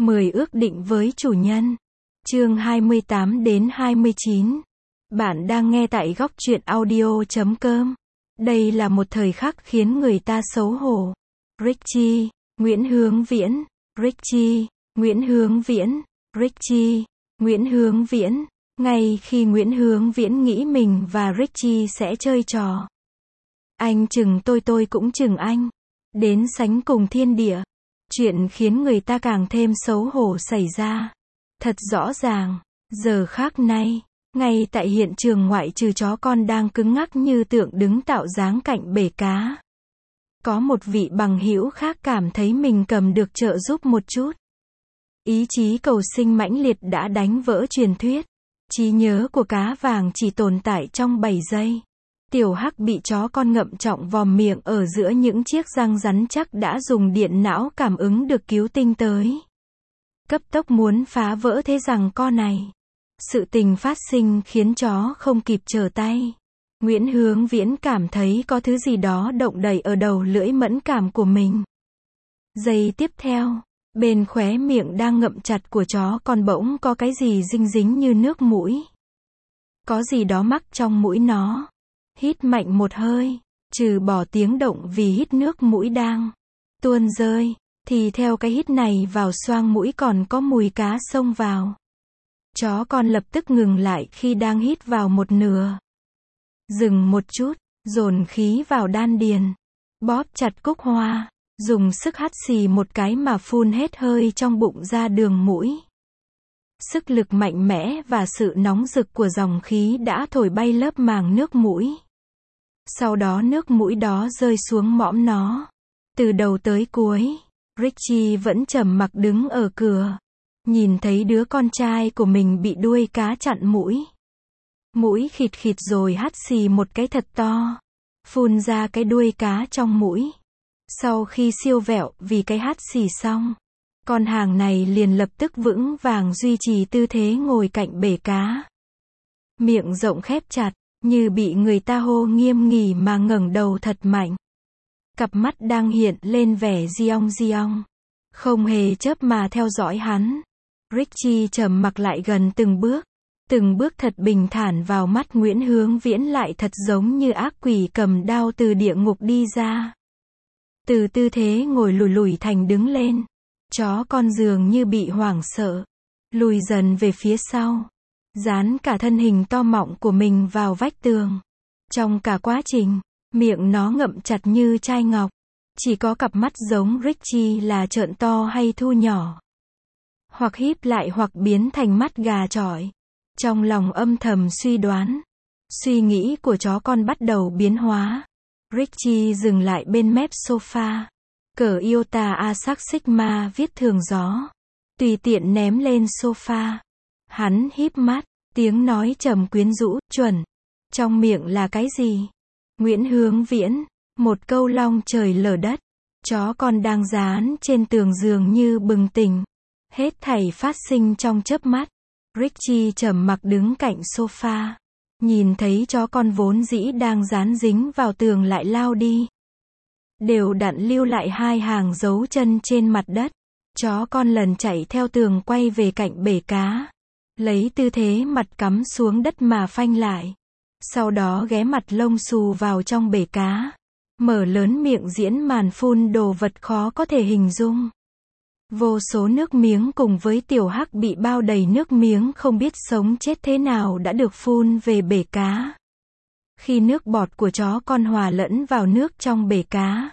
10 ước định với chủ nhân. Chương 28 đến 29. Bạn đang nghe tại góc truyện audio.com. Đây là một thời khắc khiến người ta xấu hổ. Richie, Nguyễn Hướng Viễn, Richie, Nguyễn Hướng Viễn, Richie, Nguyễn Hướng Viễn. Ngay khi Nguyễn Hướng Viễn nghĩ mình và Richie sẽ chơi trò. Anh chừng tôi cũng chừng anh. Đến sánh cùng thiên địa. Chuyện khiến người ta càng thêm xấu hổ xảy ra. Thật rõ ràng, giờ khác nay, ngay tại hiện trường ngoại trừ chó con đang cứng ngắc như tượng đứng tạo dáng cạnh bể cá. Có một vị bằng hữu khác cảm thấy mình cầm được trợ giúp một chút. Ý chí cầu sinh mãnh liệt đã đánh vỡ truyền thuyết. Trí nhớ của cá vàng chỉ tồn tại trong 7 giây. Tiểu Hắc bị chó con ngậm trọng vòm miệng ở giữa những chiếc răng rắn chắc đã dùng điện não cảm ứng được cứu tinh tới. Cấp tốc muốn phá vỡ thế rằng co này. Sự tình phát sinh khiến chó không kịp trở tay. Nguyễn Hướng Viễn cảm thấy có thứ gì đó động đậy ở đầu lưỡi mẫn cảm của mình. Giây tiếp theo, bên khóe miệng đang ngậm chặt của chó con bỗng có cái gì dinh dính như nước mũi. Có gì đó mắc trong mũi nó. Hít mạnh một hơi, trừ bỏ tiếng động vì hít nước mũi đang tuôn rơi, thì theo cái hít này vào xoang mũi còn có mùi cá xông vào. Chó con lập tức ngừng lại khi đang hít vào một nửa. Dừng một chút, dồn khí vào đan điền, bóp chặt cúc hoa, dùng sức hắt xì một cái mà phun hết hơi trong bụng ra đường mũi. Sức lực mạnh mẽ và sự nóng rực của dòng khí đã thổi bay lớp màng nước mũi. Sau đó nước mũi đó rơi xuống mõm nó. Từ đầu tới cuối, Richie vẫn trầm mặc đứng ở cửa. Nhìn thấy đứa con trai của mình bị đuôi cá chặn mũi. Mũi khịt khịt rồi hắt xì một cái thật to. Phun ra cái đuôi cá trong mũi. Sau khi siêu vẹo vì cái hắt xì xong, con hàng này liền lập tức vững vàng duy trì tư thế ngồi cạnh bể cá. Miệng rộng khép chặt, như bị người ta hô nghiêm nghỉ mà ngẩng đầu thật mạnh. Cặp mắt đang hiện lên vẻ giong. Không hề chớp mà theo dõi hắn. Richie trầm mặc lại gần từng bước thật bình thản vào mắt Nguyễn Hướng Viễn lại thật giống như ác quỷ cầm đao từ địa ngục đi ra. Từ tư thế ngồi lùi thành đứng lên. Chó con dường như bị hoảng sợ. Lùi dần về phía sau. Dán cả thân hình to mọng của mình vào vách tường. Trong cả quá trình, miệng nó ngậm chặt như chai ngọc. Chỉ có cặp mắt giống Richie là trợn to hay thu nhỏ. Hoặc híp lại hoặc biến thành mắt gà chọi. Trong lòng âm thầm suy đoán. Suy nghĩ của chó con bắt đầu biến hóa. Richie dừng lại bên mép sofa. Cởi Iota Asac Sigma viết thường gió. Tùy tiện ném lên sofa. Hắn híp mắt, tiếng nói trầm quyến rũ, chuẩn. Trong miệng là cái gì? Nguyễn Hướng Viễn, một câu long trời lở đất. Chó con đang dán trên tường dường như bừng tỉnh. Hết thảy phát sinh trong chớp mắt. Richie trầm mặc đứng cạnh sofa. Nhìn thấy chó con vốn dĩ đang dán dính vào tường lại lao đi. Đều đặn lưu lại 2 hàng dấu chân trên mặt đất. Chó con lần chạy theo tường quay về cạnh bể cá. Lấy tư thế mặt cắm xuống đất mà phanh lại. Sau đó ghé mặt lông xù vào trong bể cá. Mở lớn miệng diễn màn phun đồ vật khó có thể hình dung. Vô số nước miếng cùng với Tiểu Hắc bị bao đầy nước miếng không biết sống chết thế nào đã được phun về bể cá. Khi nước bọt của chó con hòa lẫn vào nước trong bể cá,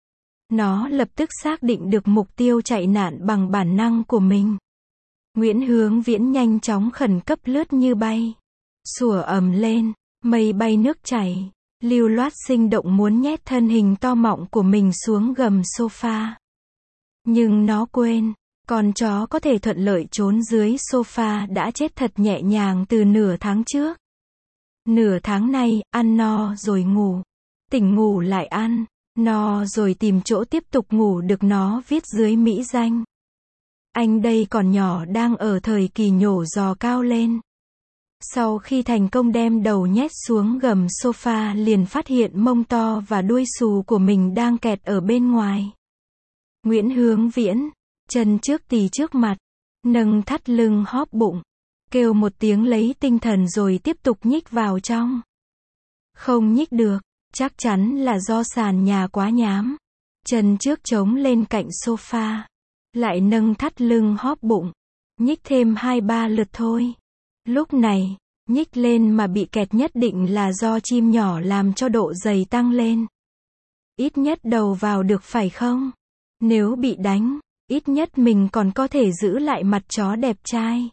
nó lập tức xác định được mục tiêu chạy nạn bằng bản năng của mình. Nguyễn Hướng Viễn nhanh chóng khẩn cấp lướt như bay. Sủa ầm lên, mây bay nước chảy, lưu loát sinh động muốn nhét thân hình to mọng của mình xuống gầm sofa. Nhưng nó quên, con chó có thể thuận lợi trốn dưới sofa đã chết thật nhẹ nhàng từ nửa tháng trước. Nửa tháng nay, ăn no rồi ngủ. Tỉnh ngủ lại ăn, no rồi tìm chỗ tiếp tục ngủ được nó viết dưới mỹ danh. Anh đây còn nhỏ đang ở thời kỳ nhổ giò cao lên. Sau khi thành công đem đầu nhét xuống gầm sofa liền phát hiện mông to và đuôi xù của mình đang kẹt ở bên ngoài. Nguyễn Hướng Viễn, chân trước tì trước mặt, nâng thắt lưng hóp bụng, kêu một tiếng lấy tinh thần rồi tiếp tục nhích vào trong. Không nhích được, chắc chắn là do sàn nhà quá nhám. Chân trước chống lên cạnh sofa, lại nâng thắt lưng hóp bụng, nhích thêm 2-3 lượt thôi. Lúc này, nhích lên mà bị kẹt nhất định là do chim nhỏ làm cho độ dày tăng lên. Ít nhất đầu vào được phải không? Nếu bị đánh, ít nhất mình còn có thể giữ lại mặt chó đẹp trai.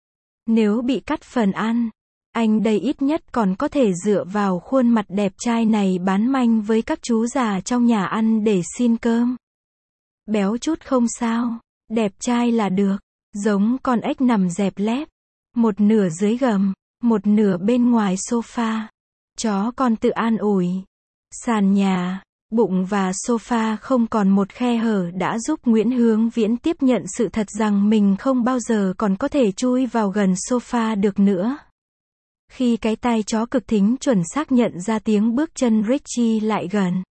Nếu bị cắt phần ăn, anh đây ít nhất còn có thể dựa vào khuôn mặt đẹp trai này bán manh với các chú già trong nhà ăn để xin cơm. Béo chút không sao, đẹp trai là được, giống con ếch nằm dẹp lép, một nửa dưới gầm, một nửa bên ngoài sofa. Chó con tự an ủi. Sàn nhà, bụng và sofa không còn một khe hở đã giúp Nguyễn Hướng Viễn tiếp nhận sự thật rằng mình không bao giờ còn có thể chui vào gần sofa được nữa. Khi cái tai chó cực thính chuẩn xác nhận ra tiếng bước chân Richie lại gần,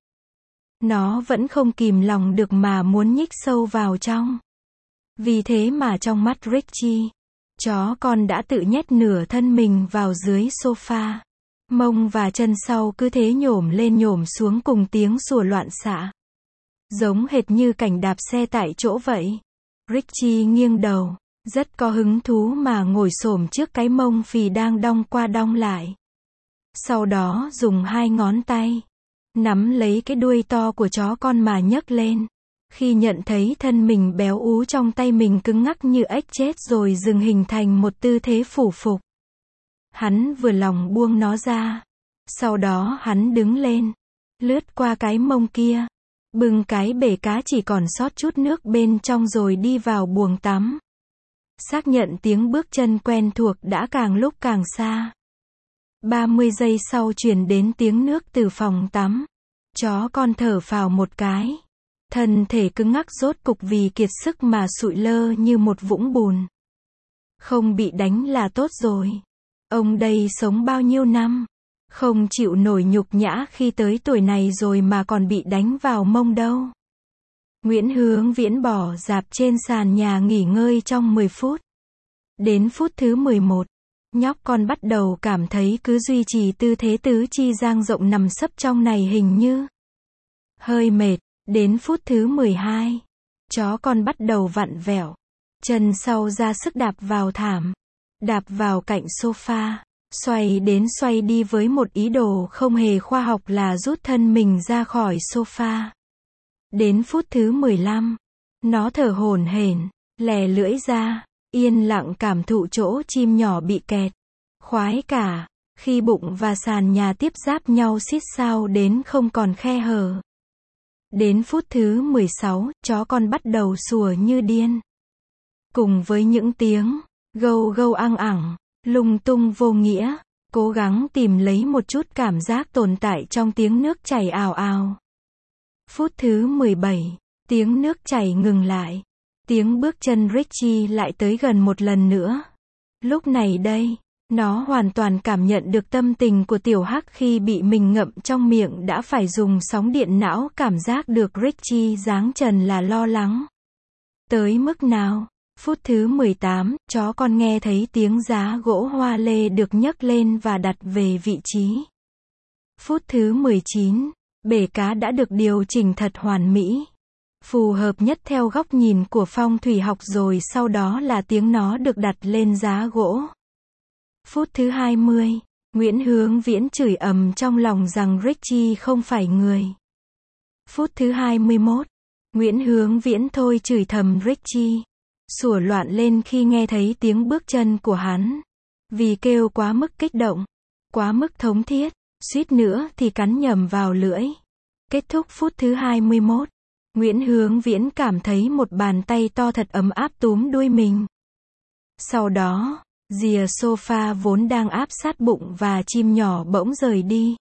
nó vẫn không kìm lòng được mà muốn nhích sâu vào trong. Vì thế mà trong mắt Richie, chó con đã tự nhét nửa thân mình vào dưới sofa. Mông và chân sau cứ thế nhổm lên nhổm xuống cùng tiếng sủa loạn xạ. Giống hệt như cảnh đạp xe tại chỗ vậy. Richie nghiêng đầu, rất có hứng thú mà ngồi xổm trước cái mông phì đang đong qua đong lại. Sau đó dùng 2 ngón tay, nắm lấy cái đuôi to của chó con mà nhấc lên. Khi nhận thấy thân mình béo ú trong tay mình cứng ngắc như ếch chết rồi dừng hình thành một tư thế phủ phục. Hắn vừa lòng buông nó ra. Sau đó hắn đứng lên, lướt qua cái mông kia, bưng cái bể cá chỉ còn sót chút nước bên trong rồi đi vào buồng tắm. Xác nhận tiếng bước chân quen thuộc đã càng lúc càng xa. 30 giây sau truyền đến tiếng nước từ phòng tắm. Chó con thở phào một cái. Thân thể cứng ngắc rốt cục vì kiệt sức mà sụi lơ như một vũng bùn. Không bị đánh là tốt rồi. Ông đây sống bao nhiêu năm, không chịu nổi nhục nhã khi tới tuổi này rồi mà còn bị đánh vào mông đâu. Nguyễn Hướng Viễn bỏ dạp trên sàn nhà nghỉ ngơi trong 10 phút. Đến phút thứ 11, nhóc con bắt đầu cảm thấy cứ duy trì tư thế tứ chi dang rộng nằm sấp trong này hình như hơi mệt. Đến phút thứ 12, chó con bắt đầu vặn vẹo, chân sau ra sức đạp vào thảm, đạp vào cạnh sofa, xoay đến xoay đi với một ý đồ không hề khoa học là rút thân mình ra khỏi sofa. Đến phút thứ 15, nó thở hổn hển, lè lưỡi ra, yên lặng cảm thụ chỗ chim nhỏ bị kẹt. Khoái cả, khi bụng và sàn nhà tiếp giáp nhau xít sao đến không còn khe hở. Đến phút thứ 16, chó con bắt đầu sủa như điên. Cùng với những tiếng gâu gâu ăng ẳng, lung tung vô nghĩa, cố gắng tìm lấy một chút cảm giác tồn tại trong tiếng nước chảy ào ào. Phút thứ 17, tiếng nước chảy ngừng lại. Tiếng bước chân Richie lại tới gần một lần nữa. Lúc này đây, nó hoàn toàn cảm nhận được tâm tình của tiểu hắc khi bị mình ngậm trong miệng đã phải dùng sóng điện não cảm giác được Richie dáng trần là lo lắng. Tới mức nào? Phút thứ 18, chó con nghe thấy tiếng giá gỗ hoa lê được nhấc lên và đặt về vị trí. Phút thứ 19, bể cá đã được điều chỉnh thật hoàn mỹ, phù hợp nhất theo góc nhìn của phong thủy học rồi sau đó là tiếng nó được đặt lên giá gỗ. Phút thứ 20, Nguyễn Hướng Viễn chửi ầm trong lòng rằng Richie không phải người. Phút thứ 21, Nguyễn Hướng Viễn thôi chửi thầm Richie, sủa loạn lên khi nghe thấy tiếng bước chân của hắn. Vì kêu quá mức kích động, quá mức thống thiết, suýt nữa thì cắn nhầm vào lưỡi. Kết thúc phút thứ 21, Nguyễn Hướng Viễn cảm thấy một bàn tay to thật ấm áp túm đuôi mình. Sau đó, rìa sofa vốn đang áp sát bụng và chim nhỏ bỗng rời đi.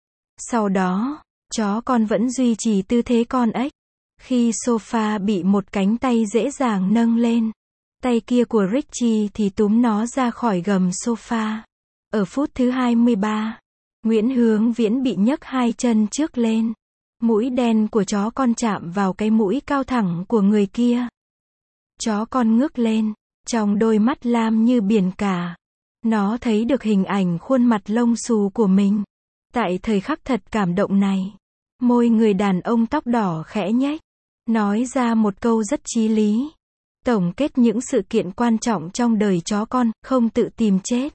Sau đó, chó con vẫn duy trì tư thế con ếch. Khi sofa bị một cánh tay dễ dàng nâng lên, tay kia của Richie thì túm nó ra khỏi gầm sofa. Ở phút thứ 23, Nguyễn Hướng Viễn bị nhấc 2 chân trước lên. Mũi đen của chó con chạm vào cái mũi cao thẳng của người kia. Chó con ngước lên, trong đôi mắt lam như biển cả. Nó thấy được hình ảnh khuôn mặt lông xù của mình. Tại thời khắc thật cảm động này, môi người đàn ông tóc đỏ khẽ nhếch, nói ra một câu rất chí lý. Tổng kết những sự kiện quan trọng trong đời chó con, không tự tìm chết.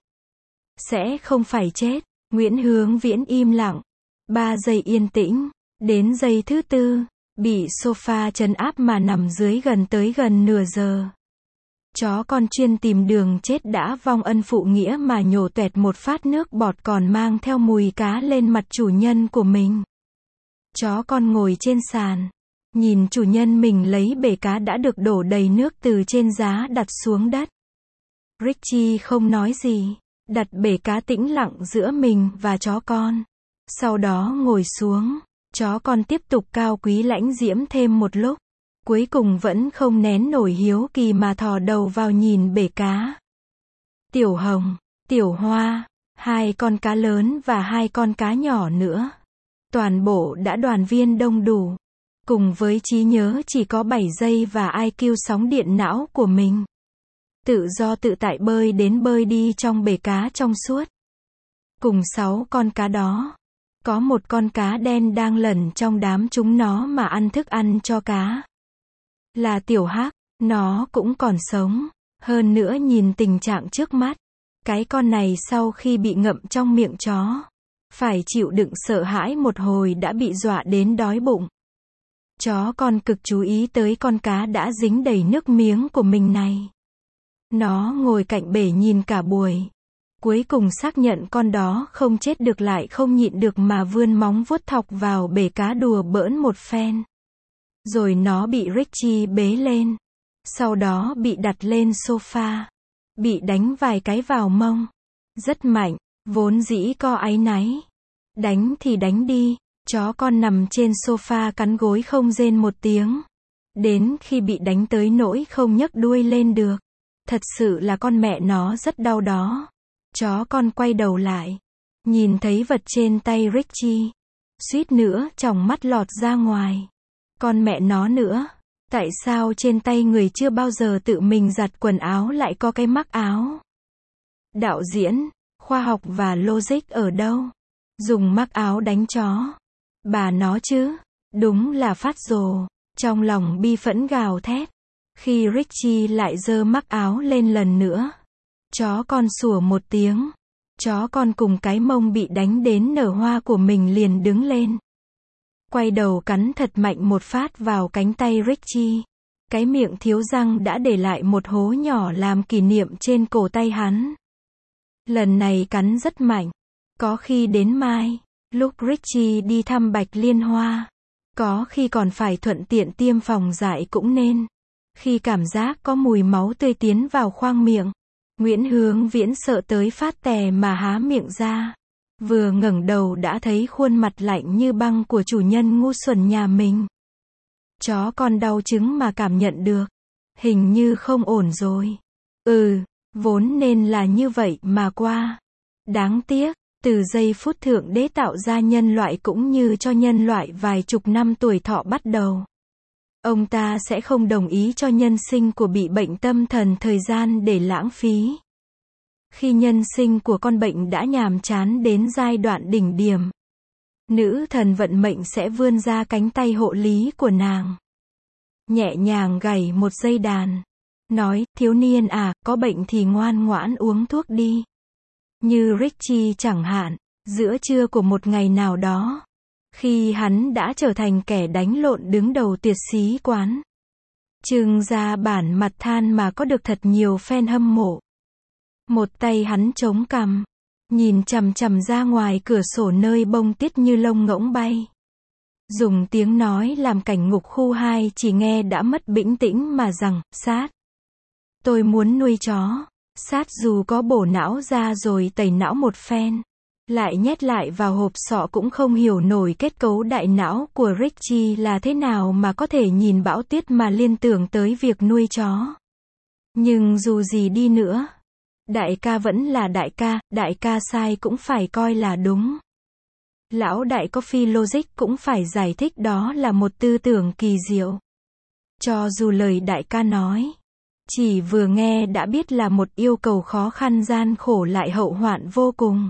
Sẽ không phải chết. Nguyễn Hướng Viễn im lặng. 3 giây yên tĩnh. Đến giây thứ 4, bị sofa trấn áp mà nằm dưới gần nửa giờ. Chó con chuyên tìm đường chết đã vong ân phụ nghĩa mà nhổ toẹt một phát nước bọt còn mang theo mùi cá lên mặt chủ nhân của mình. Chó con ngồi trên sàn, nhìn chủ nhân mình lấy bể cá đã được đổ đầy nước từ trên giá đặt xuống đất. Richie không nói gì, đặt bể cá tĩnh lặng giữa mình và chó con. Sau đó ngồi xuống, chó con tiếp tục cao quý lãnh diễm thêm một lúc. Cuối cùng vẫn không nén nổi hiếu kỳ mà thò đầu vào nhìn bể cá. Tiểu Hồng, Tiểu Hoa, 2 con cá lớn và 2 con cá nhỏ nữa. Toàn bộ đã đoàn viên đông đủ. Cùng với trí nhớ chỉ có 7 giây và IQ sóng điện não của mình. Tự do tự tại bơi đến bơi đi trong bể cá trong suốt. Cùng 6 con cá đó, có một con cá đen đang lẩn trong đám chúng nó mà ăn thức ăn cho cá. Là Tiểu Hắc, nó cũng còn sống. Hơn nữa nhìn tình trạng trước mắt, cái con này sau khi bị ngậm trong miệng chó, phải chịu đựng sợ hãi một hồi đã bị dọa đến đói bụng. Chó con cực chú ý tới con cá đã dính đầy nước miếng của mình này. Nó ngồi cạnh bể nhìn cả buổi. Cuối cùng xác nhận con đó không chết được lại không nhịn được mà vươn móng vuốt thọc vào bể cá đùa bỡn một phen. Rồi nó bị Richie bế lên. Sau đó bị đặt lên sofa. Bị đánh vài cái vào mông. Rất mạnh, vốn dĩ có áy náy. Đánh thì đánh đi. Chó con nằm trên sofa cắn gối không rên một tiếng. Đến khi bị đánh tới nỗi không nhấc đuôi lên được. Thật sự là con mẹ nó rất đau đó. Chó con quay đầu lại. Nhìn thấy vật trên tay Richie. Suýt nữa tròng mắt lọt ra ngoài. Con mẹ nó nữa. Tại sao trên tay người chưa bao giờ tự mình giặt quần áo lại có cái mác áo? Đạo diễn, khoa học và logic ở đâu? Dùng mác áo đánh chó. Bà nó chứ. Đúng là phát rồ. Trong lòng bi phẫn gào thét. Khi Richie lại giơ mác áo lên lần nữa. Chó con sủa một tiếng. Chó con cùng cái mông bị đánh đến nở hoa của mình liền đứng lên. Quay đầu cắn thật mạnh một phát vào cánh tay Richie. Cái miệng thiếu răng đã để lại một hố nhỏ làm kỷ niệm trên cổ tay hắn. Lần này cắn rất mạnh. Có khi đến mai, lúc Richie đi thăm Bạch Liên Hoa. Có khi còn phải thuận tiện tiêm phòng dại cũng nên. Khi cảm giác có mùi máu tươi tiến vào khoang miệng. Nguyễn Hướng Viễn sợ tới phát tè mà há miệng ra. Vừa ngẩng đầu đã thấy khuôn mặt lạnh như băng của chủ nhân ngu xuẩn nhà mình. Chó con đau chứng mà cảm nhận được. Hình như không ổn rồi. Vốn nên là như vậy mà qua. Đáng tiếc, từ giây phút Thượng Đế tạo ra nhân loại cũng như cho nhân loại vài chục năm tuổi thọ bắt đầu. Ông ta sẽ không đồng ý cho nhân sinh của bị bệnh tâm thần thời gian để lãng phí. Khi nhân sinh của con bệnh đã nhàm chán đến giai đoạn đỉnh điểm, nữ thần vận mệnh sẽ vươn ra cánh tay hộ lý của nàng. Nhẹ nhàng gảy một dây đàn. Nói, thiếu niên à, có bệnh thì ngoan ngoãn uống thuốc đi. Như Richie chẳng hạn, giữa trưa của một ngày nào đó. Khi hắn đã trở thành kẻ đánh lộn đứng đầu tuyệt xí quán. Trưng ra bản mặt than mà có được thật nhiều fan hâm mộ. Một tay hắn chống cằm, nhìn chằm chằm ra ngoài cửa sổ nơi bông tuyết như lông ngỗng bay. Dùng tiếng nói làm cảnh ngục khu 2 chỉ nghe đã mất bĩnh tĩnh mà rằng, Sát. Tôi muốn nuôi chó. Sát dù có bổ não ra rồi tẩy não một phen. Lại nhét lại vào hộp sọ cũng không hiểu nổi kết cấu đại não của Richie là thế nào mà có thể nhìn bão tuyết mà liên tưởng tới việc nuôi chó. Nhưng dù gì đi nữa, đại ca vẫn là đại ca sai cũng phải coi là đúng. Lão đại có phi logic cũng phải giải thích đó là một tư tưởng kỳ diệu. Cho dù lời đại ca nói Chỉ vừa nghe đã biết là một yêu cầu khó khăn gian khổ lại hậu hoạn vô cùng.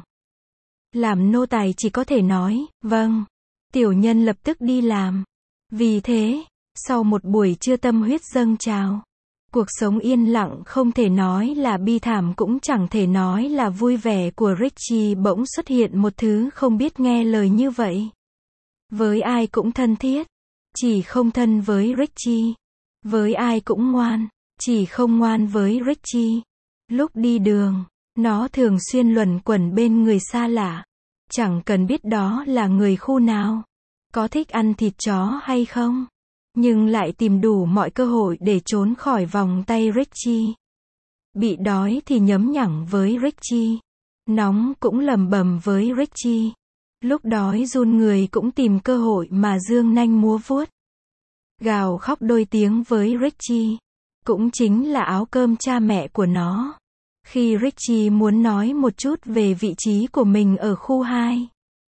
Làm nô tài chỉ có thể nói, vâng. Tiểu nhân lập tức đi làm. Vì thế, sau một buổi trưa tâm huyết dâng trào, cuộc sống yên lặng không thể nói là bi thảm cũng chẳng thể nói là vui vẻ của Richie bỗng xuất hiện một thứ không biết nghe lời như vậy. Với ai cũng thân thiết, chỉ không thân với Richie. Với ai cũng ngoan, chỉ không ngoan với Richie. Lúc đi đường, nó thường xuyên luẩn quẩn bên người xa lạ. Chẳng cần biết đó là người khu nào, có thích ăn thịt chó hay không, nhưng lại tìm đủ mọi cơ hội để trốn khỏi vòng tay Richie. Bị đói thì nhấm nhẳng với Richie. Nóng cũng lầm bầm với Richie. Lúc đói run người cũng tìm cơ hội mà dương nanh múa vuốt. Gào khóc đôi tiếng với Richie. Cũng chính là áo cơm cha mẹ của nó. Khi Richie muốn nói một chút về vị trí của mình ở khu 2,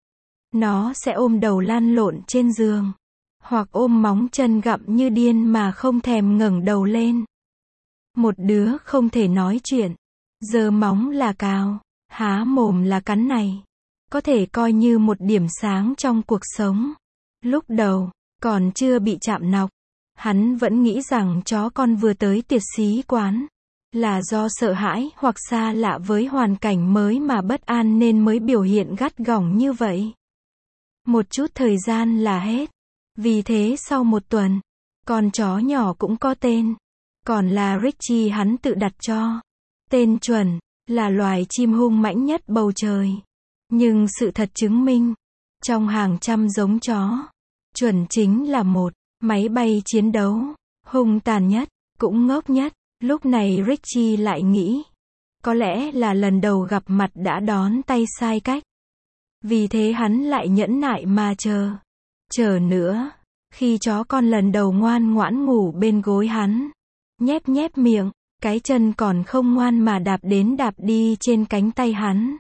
nó sẽ ôm đầu lăn lộn trên giường, hoặc ôm móng chân gặm như điên mà không thèm ngẩng đầu lên. Một đứa không thể nói chuyện, giơ móng là cào, há mồm là cắn này, có thể coi như một điểm sáng trong cuộc sống. Lúc đầu, còn chưa bị chạm nọc, hắn vẫn nghĩ rằng chó con vừa tới tiệc xí quán là do sợ hãi hoặc xa lạ với hoàn cảnh mới mà bất an nên mới biểu hiện gắt gỏng như vậy. Một chút thời gian là hết. Vì thế sau một tuần, con chó nhỏ cũng có tên. Còn là Richie hắn tự đặt cho. Tên chuẩn, là loài chim hung mãnh nhất bầu trời. Nhưng sự thật chứng minh, trong hàng trăm giống chó, chuẩn chính là một máy bay chiến đấu, hung tàn nhất, cũng ngốc nhất. Lúc này Richie lại nghĩ, có lẽ là lần đầu gặp mặt đã đón tay sai cách. Vì thế hắn lại nhẫn nại mà chờ nữa. Khi chó con lần đầu ngoan ngoãn ngủ bên gối hắn, nhép nhép miệng, cái chân còn không ngoan mà đạp đến đạp đi trên cánh tay hắn.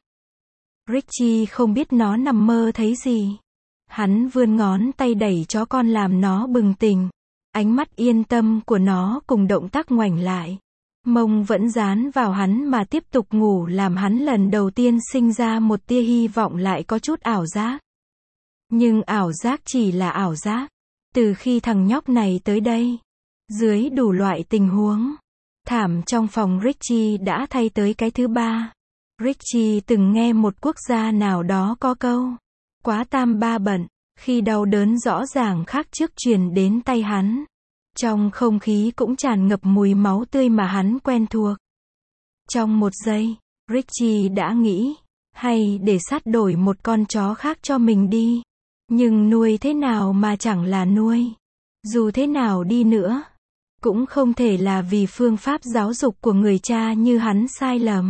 Richie không biết nó nằm mơ thấy gì. Hắn vươn ngón tay đẩy chó con làm nó bừng tỉnh. Ánh mắt yên tâm của nó cùng động tác ngoảnh lại. Mông vẫn dán vào hắn mà tiếp tục ngủ làm hắn lần đầu tiên sinh ra một tia hy vọng lại có chút ảo giác. Nhưng ảo giác chỉ là ảo giác. Từ khi thằng nhóc này tới đây, dưới đủ loại tình huống, thảm trong phòng Richie đã thay tới cái thứ ba. Richie từng nghe một quốc gia nào đó có câu, quá tam ba bận, khi đau đớn rõ ràng khác trước truyền đến tay hắn. Trong không khí cũng tràn ngập mùi máu tươi mà hắn quen thuộc. Trong một giây, Richie đã nghĩ, hay để sát đổi một con chó khác cho mình đi. Nhưng nuôi thế nào mà chẳng là nuôi. Dù thế nào đi nữa, cũng không thể là vì phương pháp giáo dục của người cha như hắn sai lầm,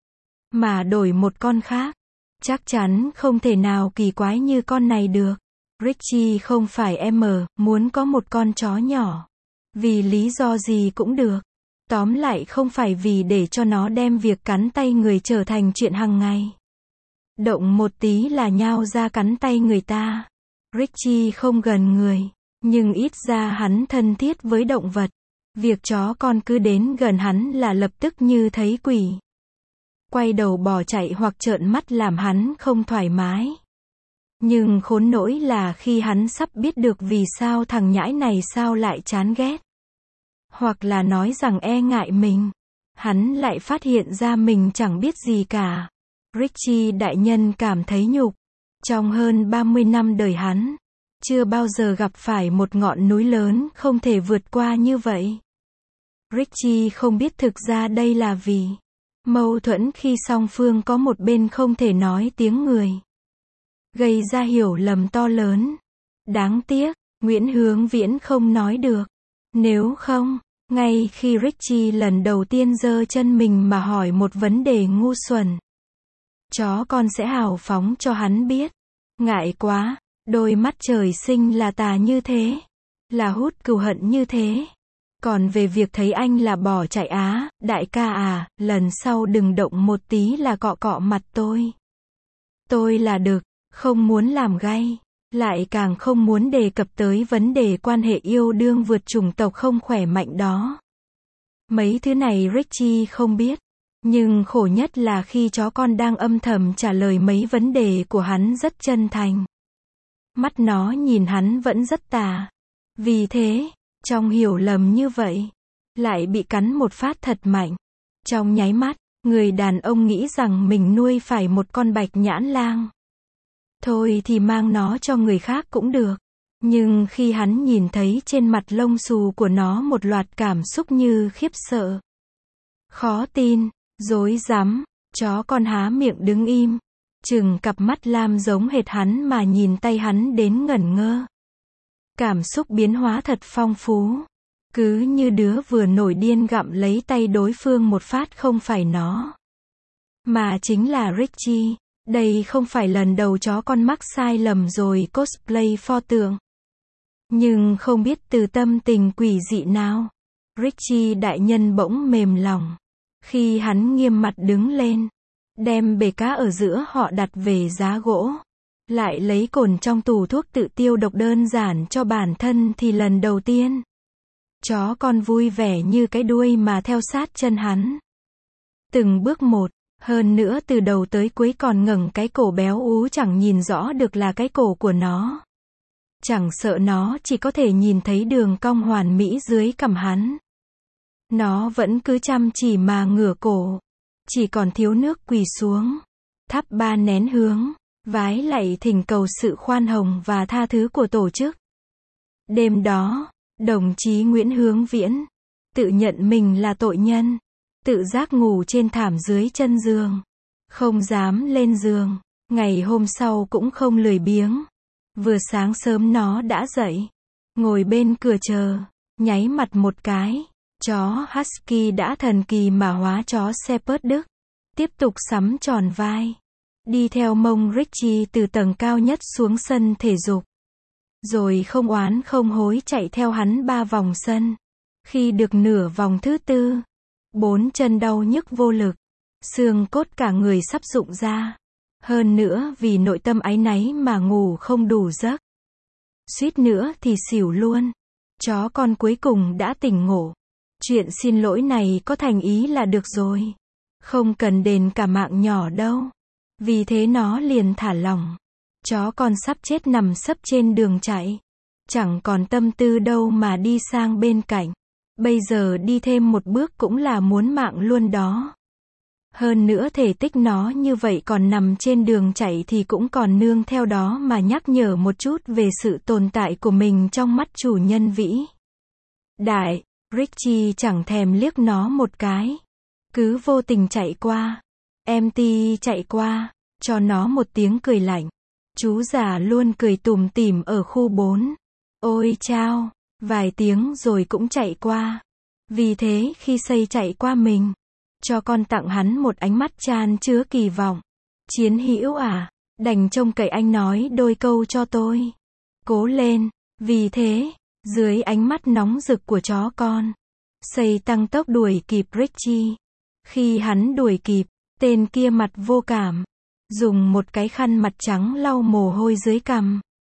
mà đổi một con khác. Chắc chắn không thể nào kỳ quái như con này được. Richie không phải muốn có một con chó nhỏ. Vì lý do gì cũng được. Tóm lại không phải vì để cho nó đem việc cắn tay người trở thành chuyện hàng ngày. Động một tí là nhao ra cắn tay người ta. Richie không gần người, nhưng ít ra hắn thân thiết với động vật. Việc chó con cứ đến gần hắn là lập tức như thấy quỷ. Quay đầu bỏ chạy hoặc trợn mắt làm hắn không thoải mái. Nhưng khốn nỗi là khi hắn sắp biết được vì sao thằng nhãi này sao lại chán ghét, hoặc là nói rằng e ngại mình, hắn lại phát hiện ra mình chẳng biết gì cả. Richie đại nhân cảm thấy nhục. Trong hơn 30 năm đời hắn, chưa bao giờ gặp phải một ngọn núi lớn không thể vượt qua như vậy. Richie không biết thực ra đây là vì mâu thuẫn khi song phương có một bên không thể nói tiếng người, gây ra hiểu lầm to lớn. Đáng tiếc, Nguyễn Hướng Viễn không nói được. Nếu không, ngay khi Richie lần đầu tiên giơ chân mình mà hỏi một vấn đề ngu xuẩn, chó con sẽ hào phóng cho hắn biết. Ngại quá, đôi mắt trời sinh là tà như thế, là hút cừu hận như thế. Còn về việc thấy anh là bỏ chạy đại ca à, lần sau đừng động một tí là cọ cọ mặt tôi. Tôi là đực, không muốn làm gay, lại càng không muốn đề cập tới vấn đề quan hệ yêu đương vượt chủng tộc không khỏe mạnh đó. Mấy thứ này Richie không biết. Nhưng khổ nhất là khi chó con đang âm thầm trả lời mấy vấn đề của hắn rất chân thành. Mắt nó nhìn hắn vẫn rất tà. Vì thế, trong hiểu lầm như vậy, lại bị cắn một phát thật mạnh. Trong nháy mắt, người đàn ông nghĩ rằng mình nuôi phải một con bạch nhãn lang. Thôi thì mang nó cho người khác cũng được. Nhưng khi hắn nhìn thấy trên mặt lông xù của nó một loạt cảm xúc như khiếp sợ, khó tin, rối rắm, chó con há miệng đứng im, chừng cặp mắt lam giống hệt hắn mà nhìn tay hắn đến ngẩn ngơ. Cảm xúc biến hóa thật phong phú. Cứ như đứa vừa nổi điên gặm lấy tay đối phương một phát không phải nó, mà chính là Richie. Đây không phải lần đầu chó con mắc sai lầm rồi cosplay pho tượng. Nhưng không biết từ tâm tình quỷ dị nào, Richie đại nhân bỗng mềm lòng. Khi hắn nghiêm mặt đứng lên, đem bể cá ở giữa họ đặt về giá gỗ, lại lấy cồn trong tủ thuốc tự tiêu độc đơn giản cho bản thân thì lần đầu tiên, chó con vui vẻ như cái đuôi mà theo sát chân hắn. Từng bước một, hơn nữa từ đầu tới cuối còn ngẩng cái cổ béo ú chẳng nhìn rõ được là cái cổ của nó. Chẳng sợ nó chỉ có thể nhìn thấy đường cong hoàn mỹ dưới cằm hắn. Nó vẫn cứ chăm chỉ mà ngửa cổ. Chỉ còn thiếu nước quỳ xuống. Thắp 3 nén hương. Vái lạy thỉnh cầu sự khoan hồng và tha thứ của tổ chức. Đêm đó, đồng chí Nguyễn Hướng Viễn tự nhận mình là tội nhân. Tự giác ngủ trên thảm dưới chân giường. Không dám lên giường. Ngày hôm sau cũng không lười biếng. Vừa sáng sớm nó đã dậy. Ngồi bên cửa chờ. Nháy mặt một cái. Chó Husky đã thần kỳ mà hóa chó Shepherd Đức. Tiếp tục sắm tròn vai. Đi theo mông Richie từ tầng cao nhất xuống sân thể dục. Rồi không oán không hối chạy theo hắn 3 vòng sân. Khi được nửa vòng thứ 4, 4 chân đau nhức vô lực. Xương cốt cả người sắp rụng ra. Hơn nữa vì nội tâm áy náy mà ngủ không đủ giấc. Suýt nữa thì xỉu luôn. Chó con cuối cùng đã tỉnh ngộ. Chuyện xin lỗi này có thành ý là được rồi. Không cần đền cả mạng nhỏ đâu. Vì thế nó liền thả lỏng. Chó con sắp chết nằm sấp trên đường chạy. Chẳng còn tâm tư đâu mà đi sang bên cạnh. Bây giờ đi thêm một bước cũng là muốn mạng luôn đó. Hơn nữa thể tích nó như vậy còn nằm trên đường chạy thì cũng còn nương theo đó mà nhắc nhở một chút về sự tồn tại của mình trong mắt chủ nhân vĩ đại. Richie chẳng thèm liếc nó một cái. Cứ vô tình chạy qua. Empty chạy qua. Cho nó một tiếng cười lạnh. Chú già luôn cười tủm tỉm ở khu 4. Ôi chao. Vài tiếng rồi cũng chạy qua. Vì thế khi Xây chạy qua mình, cho con tặng hắn một ánh mắt chan chứa kỳ vọng. Chiến hữu à, đành trông cậy anh nói đôi câu cho tôi. Cố lên. Vì thế, dưới ánh mắt nóng rực của chó con, Xây tăng tốc đuổi kịp Richie. Khi hắn đuổi kịp, tên kia mặt vô cảm, dùng một cái khăn mặt trắng lau mồ hôi dưới cằm.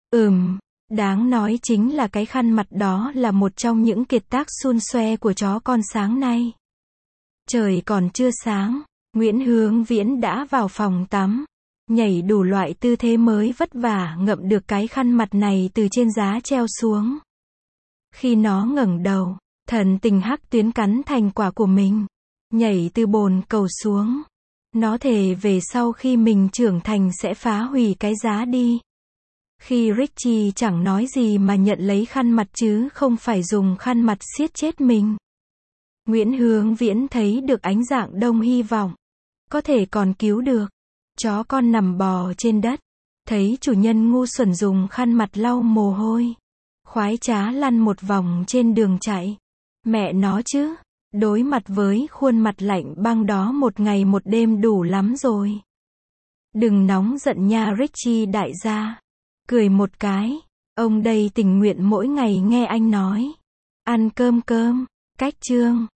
Đáng nói chính là cái khăn mặt đó là một trong những kiệt tác xun xoe của chó con sáng nay. Trời còn chưa sáng, Nguyễn Hướng Viễn đã vào phòng tắm, nhảy đủ loại tư thế mới vất vả ngậm được cái khăn mặt này từ trên giá treo xuống. Khi nó ngẩng đầu, thần tình hắc tuyến cắn thành quả của mình, nhảy từ bồn cầu xuống. Nó thề về sau khi mình trưởng thành sẽ phá hủy cái giá đi. Khi Richie chẳng nói gì mà nhận lấy khăn mặt chứ không phải dùng khăn mặt siết chết mình. Nguyễn Hướng Viễn thấy được ánh dạng đông hy vọng. Có thể còn cứu được. Chó con nằm bò trên đất. Thấy chủ nhân ngu xuẩn dùng khăn mặt lau mồ hôi. Khoái trá lăn một vòng trên đường chạy. Mẹ nó chứ. Đối mặt với khuôn mặt lạnh băng đó một ngày một đêm đủ lắm rồi. Đừng nóng giận nha Richie đại gia. Cười một cái. Ông đây tình nguyện mỗi ngày nghe anh nói. Ăn cơm. Cách chương.